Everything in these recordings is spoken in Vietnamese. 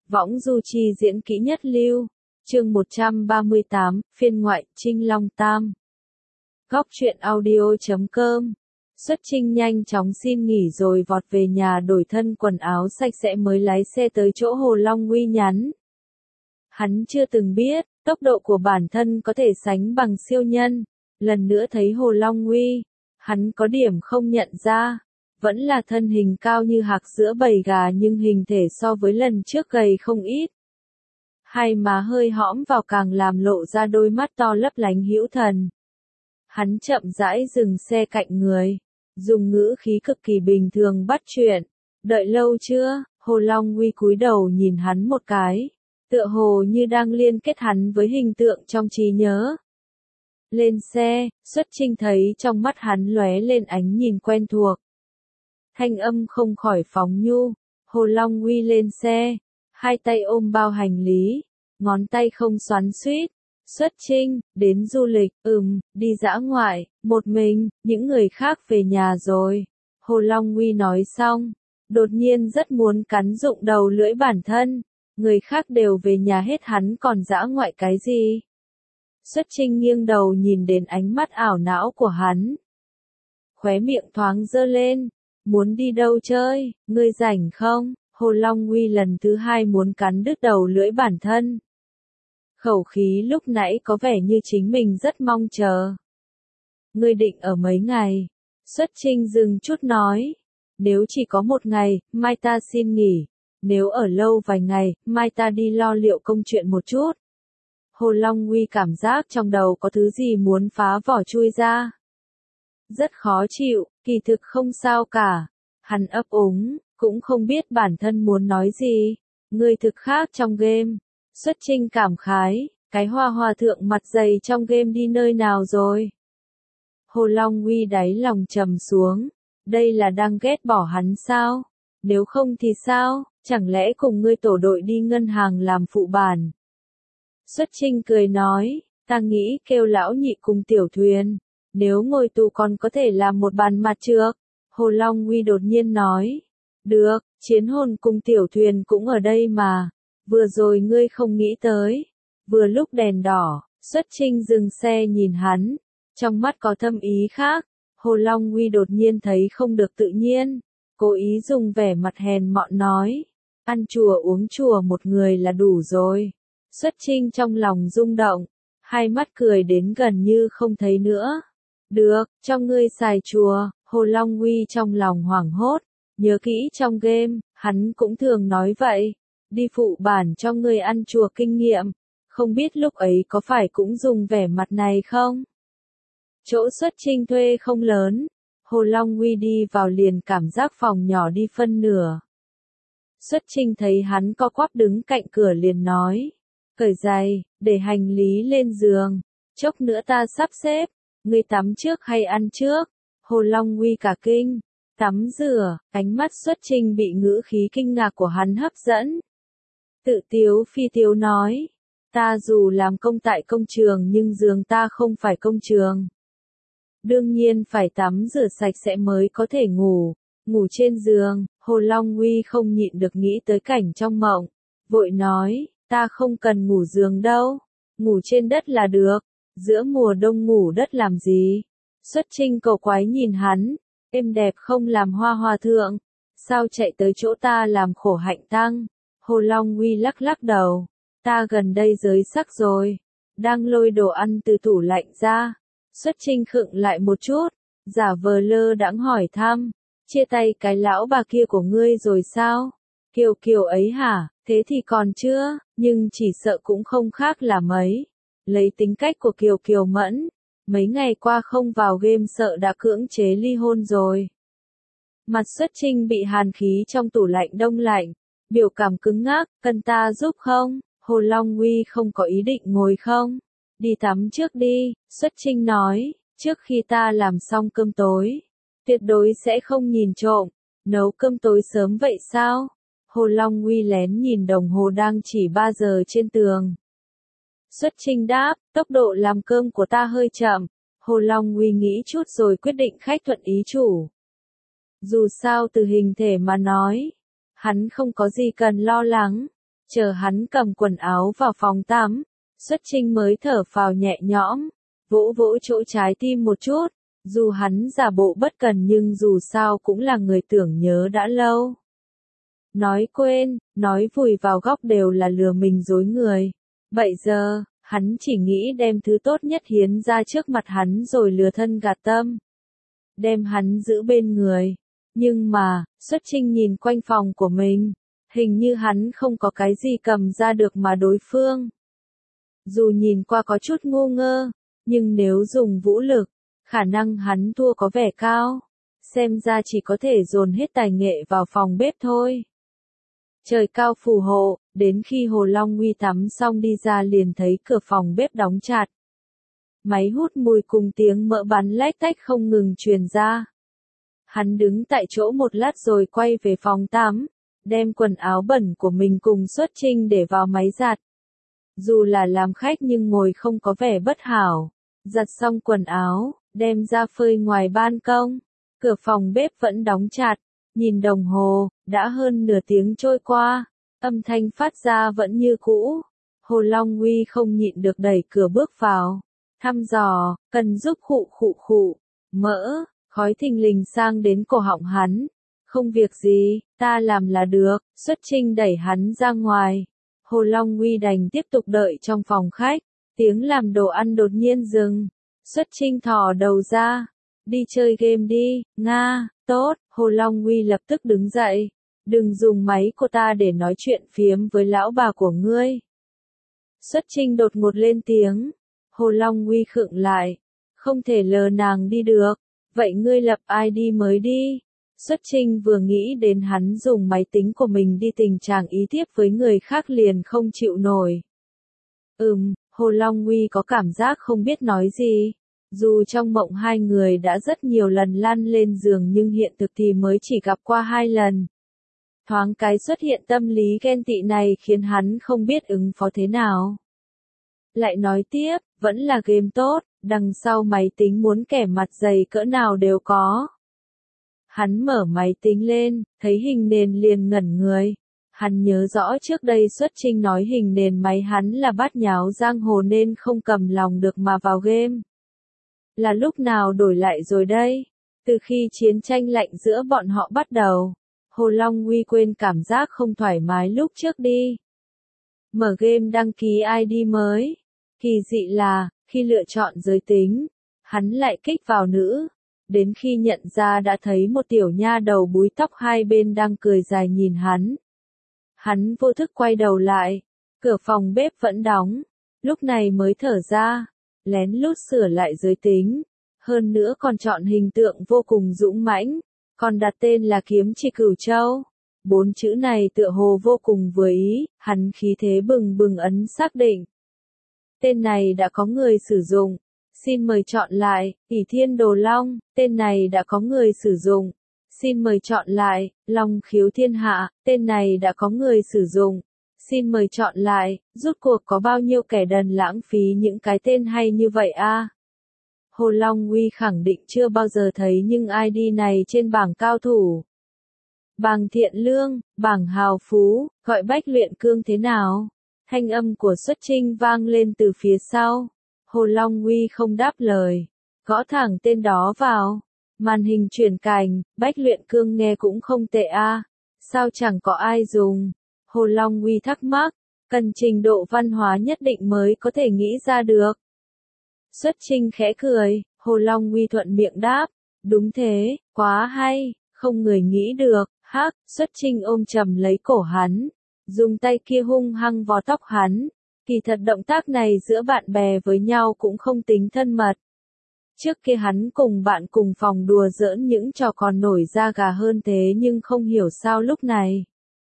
Võng du chi diễn kỹ nhất lưu. Chương 138, phiên ngoại, Trinh Long Tam. Góc truyện audio.com. Xuất Trinh nhanh chóng xin nghỉ rồi vọt về nhà đổi thân quần áo sạch sẽ mới lái xe tới chỗ Hồ Long Uy nhắn. Hắn chưa từng biết, tốc độ của bản thân có thể sánh bằng siêu nhân. Lần nữa thấy Hồ Long Uy, hắn có điểm không nhận ra. Vẫn là thân hình cao như hạc giữa bầy gà nhưng hình thể so với lần trước gầy không ít. Hai má hơi hõm vào càng làm lộ ra đôi mắt to lấp lánh hữu thần. Hắn chậm rãi dừng xe cạnh người, dùng ngữ khí cực kỳ bình thường bắt chuyện. Đợi lâu chưa? Hồ Long Uy cúi đầu nhìn hắn một cái, tựa hồ như đang liên kết hắn với hình tượng trong trí nhớ. Lên xe, Xuất Trinh thấy trong mắt hắn lóe lên ánh nhìn quen thuộc. Thanh âm không khỏi phóng nhu. Hồ Long Uy lên xe, hai tay ôm bao hành lý, ngón tay không xoắn xuýt. Xuất Trinh, đến du lịch, đi dã ngoại, một mình, những người khác về nhà rồi. Hồ Long Uy nói xong, đột nhiên rất muốn cắn rụng đầu lưỡi bản thân, người khác đều về nhà hết hắn còn dã ngoại cái gì. Xuất Trinh nghiêng đầu nhìn đến ánh mắt ảo não của hắn. Khóe miệng thoáng giơ lên. Muốn đi đâu chơi, ngươi rảnh không? Hồ Long Uy lần thứ hai muốn cắn đứt đầu lưỡi bản thân. Khẩu khí lúc nãy có vẻ như chính mình rất mong chờ. Ngươi định ở mấy ngày? Xuất Trinh dừng chút nói. Nếu chỉ có một ngày, mai ta xin nghỉ. Nếu ở lâu vài ngày, mai ta đi lo liệu công chuyện một chút. Hồ Long Uy cảm giác trong đầu có thứ gì muốn phá vỏ chui ra. Rất khó chịu, kỳ thực không sao cả. Hắn ấp úng, cũng không biết bản thân muốn nói gì. Người thực khác trong game. Xuất Trinh cảm khái, cái hoa hòa thượng mặt dày trong game đi nơi nào rồi? Hồ Long Uy đáy lòng trầm xuống. Đây là đang ghét bỏ hắn sao? Nếu không thì sao? Chẳng lẽ cùng ngươi tổ đội đi ngân hàng làm phụ bản? Xuất Trinh cười nói, ta nghĩ kêu lão nhị cùng tiểu thuyền. Nếu ngồi tù còn có thể làm một bàn mặt trược. Hồ Long Uy đột nhiên nói. Được, Chiến Hồn cùng tiểu thuyền cũng ở đây mà. Vừa rồi ngươi không nghĩ tới. Vừa lúc đèn đỏ, Xuất Trinh dừng xe nhìn hắn. Trong mắt có thâm ý khác. Hồ Long Uy đột nhiên thấy không được tự nhiên. Cố ý dùng vẻ mặt hèn mọn nói. Ăn chùa uống chùa một người là đủ rồi. Xuất Trinh trong lòng rung động. Hai mắt cười đến gần như không thấy nữa. Được, cho ngươi xài chùa. Hồ Long Uy trong lòng hoảng hốt. Nhớ kỹ trong game, hắn cũng thường nói vậy. Đi phụ bản cho ngươi ăn chùa kinh nghiệm. Không biết lúc ấy có phải cũng dùng vẻ mặt này không? Chỗ Xuất Trinh thuê không lớn. Hồ Long Uy đi vào liền cảm giác phòng nhỏ đi phân nửa. Xuất Trinh thấy hắn co quắp đứng cạnh cửa liền nói. Cởi giày, để hành lý lên giường. Chốc nữa ta sắp xếp. Ngươi tắm trước hay ăn trước? Hồ Long Uy cả kinh. Tắm rửa, ánh mắt Xuất Trinh bị ngữ khí kinh ngạc của hắn hấp dẫn. Tự tiếu phi tiếu nói. Ta dù làm công tại công trường nhưng giường ta không phải công trường. Đương nhiên phải tắm rửa sạch sẽ mới có thể ngủ. Ngủ trên giường, Hồ Long Uy không nhịn được nghĩ tới cảnh trong mộng. Vội nói, ta không cần ngủ giường đâu. Ngủ trên đất là được. Giữa mùa đông ngủ đất làm gì? Xuất Trinh cầu quái nhìn hắn. Êm đẹp không làm hoa hòa thượng. Sao chạy tới chỗ ta làm khổ hạnh tăng? Hồ Long Uy lắc lắc đầu. Ta gần đây giới sắc rồi. Đang lôi đồ ăn từ tủ lạnh ra. Xuất Trinh khựng lại một chút. Giả vờ lơ đãng hỏi thăm. Chia tay cái lão bà kia của ngươi rồi sao? Kiều Kiều ấy hả? Thế thì còn chưa, nhưng chỉ sợ cũng không khác là mấy. Lấy tính cách của Kiều Kiều Mẫn, mấy ngày qua không vào game sợ đã cưỡng chế ly hôn rồi. Mặt Xuất Trinh bị hàn khí trong tủ lạnh đông lạnh, biểu cảm cứng ngắc, cần ta giúp không? Hồ Long Uy không có ý định ngồi không? Đi tắm trước đi, Xuất Trinh nói, trước khi ta làm xong cơm tối, tuyệt đối sẽ không nhìn trộm. Nấu cơm tối sớm vậy sao? Hồ Long Uy lén nhìn đồng hồ đang chỉ 3 giờ trên tường. Xuất Trinh đáp, tốc độ làm cơm của ta hơi chậm. Hồ Long Uy nghĩ chút rồi quyết định khách thuận ý chủ. Dù sao từ hình thể mà nói, hắn không có gì cần lo lắng. Chờ hắn cầm quần áo vào phòng tắm, Xuất Trinh mới thở phào nhẹ nhõm, vỗ vỗ chỗ trái tim một chút, dù hắn giả bộ bất cần nhưng dù sao cũng là người tưởng nhớ đã lâu. Nói quên, nói vùi vào góc đều là lừa mình dối người. Bây giờ, hắn chỉ nghĩ đem thứ tốt nhất hiến ra trước mặt hắn rồi lừa thân gạt tâm. Đem hắn giữ bên người. Nhưng mà, Xuất Trinh nhìn quanh phòng của mình, hình như hắn không có cái gì cầm ra được mà đối phương. Dù nhìn qua có chút ngu ngơ, nhưng nếu dùng vũ lực, khả năng hắn thua có vẻ cao. Xem ra chỉ có thể dồn hết tài nghệ vào phòng bếp thôi. Trời cao phù hộ, đến khi Hồ Long Nguy tắm xong đi ra liền thấy cửa phòng bếp đóng chặt. Máy hút mùi cùng tiếng mỡ bắn lách tách không ngừng truyền ra. Hắn đứng tại chỗ một lát rồi quay về phòng tắm, đem quần áo bẩn của mình cùng Xuất Trinh để vào máy giặt. Dù là làm khách nhưng ngồi không có vẻ bất hảo. Giặt xong quần áo, đem ra phơi ngoài ban công. Cửa phòng bếp vẫn đóng chặt. Nhìn đồng hồ, đã hơn nửa tiếng trôi qua. Âm thanh phát ra vẫn như cũ. Hồ Long Nguy không nhịn được đẩy cửa bước vào. Thăm dò, cần giúp khụ. Mỡ, khói thình lình sang đến cổ họng hắn. Không việc gì, ta làm là được. Xuất Trinh đẩy hắn ra ngoài. Hồ Long Nguy đành tiếp tục đợi trong phòng khách. Tiếng làm đồ ăn đột nhiên dừng. Xuất Trinh thò đầu ra. Đi chơi game đi, Nga, tốt. Hồ Long Nguy lập tức đứng dậy. Đừng dùng máy của ta để nói chuyện phiếm với lão bà của ngươi. Xuất Trinh đột ngột lên tiếng. Hồ Long Nguy khựng lại. Không thể lờ nàng đi được. Vậy ngươi lập ID mới đi. Xuất Trinh vừa nghĩ đến hắn dùng máy tính của mình đi tình trạng ý tiếp với người khác liền không chịu nổi. Hồ Long Nguy có cảm giác không biết nói gì. Dù trong mộng hai người đã rất nhiều lần lăn lên giường nhưng hiện thực thì mới chỉ gặp qua 2 lần. Thoáng cái xuất hiện tâm lý ghen tị này khiến hắn không biết ứng phó thế nào. Lại nói tiếp, vẫn là game tốt, đằng sau máy tính muốn kẻ mặt dày cỡ nào đều có. Hắn mở máy tính lên, thấy hình nền liền ngẩn người. Hắn nhớ rõ trước đây Xuất Trinh nói hình nền máy hắn là bát nháo giang hồ nên không cầm lòng được mà vào game. Là lúc nào đổi lại rồi đây? Từ khi chiến tranh lạnh giữa bọn họ bắt đầu, Hồ Long Nguy quên cảm giác không thoải mái lúc trước đi. Mở game đăng ký ID mới. Kỳ dị là, khi lựa chọn giới tính, hắn lại kích vào nữ. Đến khi nhận ra đã thấy một tiểu nha đầu búi tóc hai bên đang cười dài nhìn hắn. Hắn vô thức quay đầu lại. Cửa phòng bếp vẫn đóng. Lúc này mới thở ra. Lén lút sửa lại giới tính. Hơn nữa còn chọn hình tượng vô cùng dũng mãnh. Còn đặt tên là Kiếm Chi Cửu Châu. 4 chữ này tựa hồ vô cùng vừa ý. Hắn khí thế bừng bừng ấn xác định. Tên này đã có người sử dụng. Xin mời chọn lại, ỷ Thiên Đồ Long, tên này đã có người sử dụng. Xin mời chọn lại, Long Khiếu Thiên Hạ, tên này đã có người sử dụng. Xin mời chọn lại, rút cuộc có bao nhiêu kẻ đần lãng phí những cái tên hay như vậy a? Hồ Long Nguy khẳng định chưa bao giờ thấy những ID này trên bảng cao thủ. Bảng thiện lương, bảng hào phú, gọi Bách Luyện Cương thế nào? Thanh âm của Xuất Trinh vang lên từ phía sau. Hồ Long Nguy không đáp lời. Gõ thẳng tên đó vào. Màn hình chuyển cảnh, Bách Luyện Cương nghe cũng không tệ a. Sao chẳng có ai dùng? Hồ Long Nguy thắc mắc. Cần trình độ văn hóa nhất định mới có thể nghĩ ra được. Xuất Trinh khẽ cười. Hồ Long Nguy thuận miệng đáp. Đúng thế, quá hay, không người nghĩ được. Hắc, Xuất Trinh ôm chầm lấy cổ hắn. Dùng tay kia hung hăng vò tóc hắn. Kỳ thật động tác này giữa bạn bè với nhau cũng không tính thân mật. Trước kia hắn cùng bạn cùng phòng đùa giỡn những trò còn nổi da gà hơn thế nhưng không hiểu sao lúc này.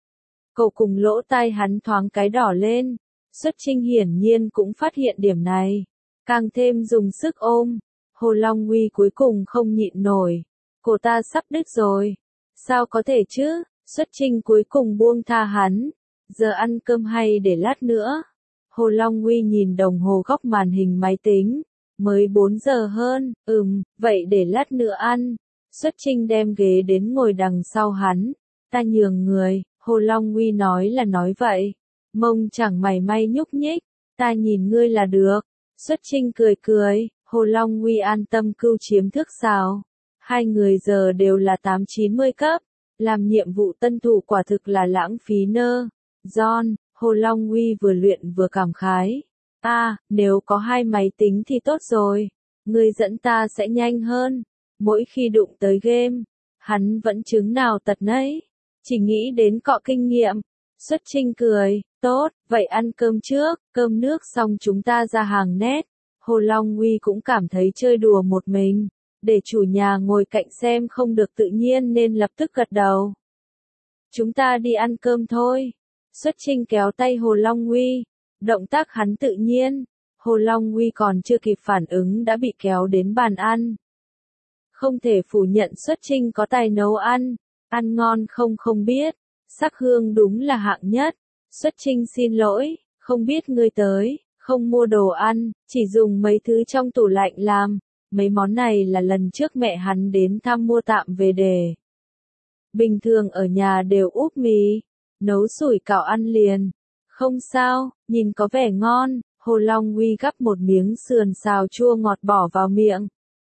Cậu cùng lỗ tai hắn thoáng cái đỏ lên. Xuất Trinh hiển nhiên cũng phát hiện điểm này. Càng thêm dùng sức ôm. Hồ Long Nguy cuối cùng không nhịn nổi. Cổ ta sắp đứt rồi. Sao có thể chứ? Xuất Trinh cuối cùng buông tha hắn. Giờ ăn cơm hay để lát nữa. Hồ Long Nguy nhìn đồng hồ góc màn hình máy tính. Mới 4 giờ hơn, vậy để lát nữa ăn. Xuất Trinh đem ghế đến ngồi đằng sau hắn. Ta nhường người, Hồ Long Nguy nói là nói vậy. Mông chẳng mảy may nhúc nhích, ta nhìn ngươi là được. Xuất Trinh cười cười, Hồ Long Uy an tâm cưu chiếm thước sào. Hai người giờ đều là 8-90 cấp, làm nhiệm vụ tân thủ quả thực là lãng phí nơ. John, Hồ Long Uy vừa luyện vừa cảm khái. Nếu có 2 máy tính thì tốt rồi. Ngươi dẫn ta sẽ nhanh hơn. Mỗi khi đụng tới game, hắn vẫn chứng nào tật nấy. Chỉ nghĩ đến cọ kinh nghiệm. Xuất Trinh cười, tốt, vậy ăn cơm trước, cơm nước xong chúng ta ra hàng nét. Hồ Long Uy cũng cảm thấy chơi đùa một mình. Để chủ nhà ngồi cạnh xem không được tự nhiên nên lập tức gật đầu. Chúng ta đi ăn cơm thôi. Xuất Trinh kéo tay Hồ Long Uy. Động tác hắn tự nhiên. Hồ Long Uy còn chưa kịp phản ứng đã bị kéo đến bàn ăn. Không thể phủ nhận Xuất Trinh có tài nấu ăn. Ăn ngon không biết. Sắc hương đúng là hạng nhất. Xuất Trinh xin lỗi, không biết ngươi tới, không mua đồ ăn, chỉ dùng mấy thứ trong tủ lạnh làm. Mấy món này là lần trước mẹ hắn đến thăm mua tạm về để. Bình thường ở nhà đều úp mì, nấu sủi cảo ăn liền. Không sao, nhìn có vẻ ngon. Hồ Long Uy gắp một miếng sườn xào chua ngọt bỏ vào miệng.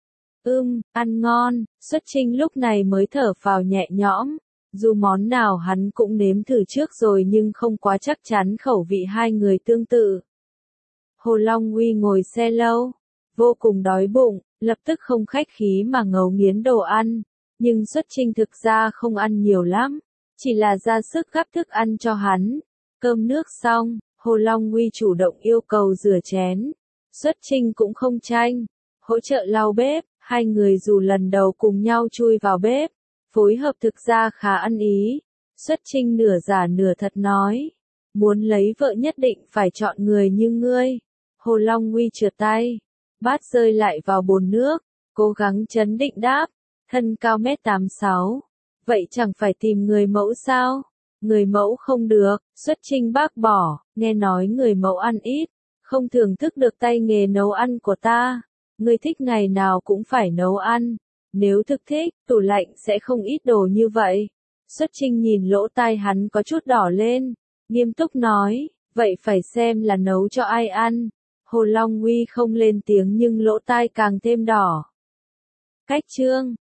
Ăn ngon. Xuất Trinh lúc này mới thở phào nhẹ nhõm. Dù món nào hắn cũng nếm thử trước rồi nhưng không quá chắc chắn khẩu vị hai người tương tự. Hồ Long Uy ngồi xe lâu, vô cùng đói bụng, lập tức không khách khí mà ngấu nghiến đồ ăn. Nhưng Xuất Trinh thực ra không ăn nhiều lắm, chỉ là ra sức gắp thức ăn cho hắn. Cơm nước xong, Hồ Long Uy chủ động yêu cầu rửa chén. Xuất Trinh cũng không tranh, hỗ trợ lau bếp, hai người dù lần đầu cùng nhau chui vào bếp. Phối hợp thực ra khá ăn ý. Xuất Trinh nửa giả nửa thật nói. Muốn lấy vợ nhất định phải chọn người như ngươi. Hồ Long Uy trượt tay. Bát rơi lại vào bồn nước. Cố gắng trấn định đáp. Thân cao 1m86. Vậy chẳng phải tìm người mẫu sao? Người mẫu không được. Xuất Trinh bác bỏ. Nghe nói người mẫu ăn ít. Không thưởng thức được tay nghề nấu ăn của ta. Ngươi thích ngày nào cũng phải nấu ăn. Nếu thực thích, tủ lạnh sẽ không ít đồ như vậy. Xuất Trinh nhìn lỗ tai hắn có chút đỏ lên. Nghiêm túc nói, vậy phải xem là nấu cho ai ăn. Hồ Long Uy không lên tiếng nhưng lỗ tai càng thêm đỏ. Cách chương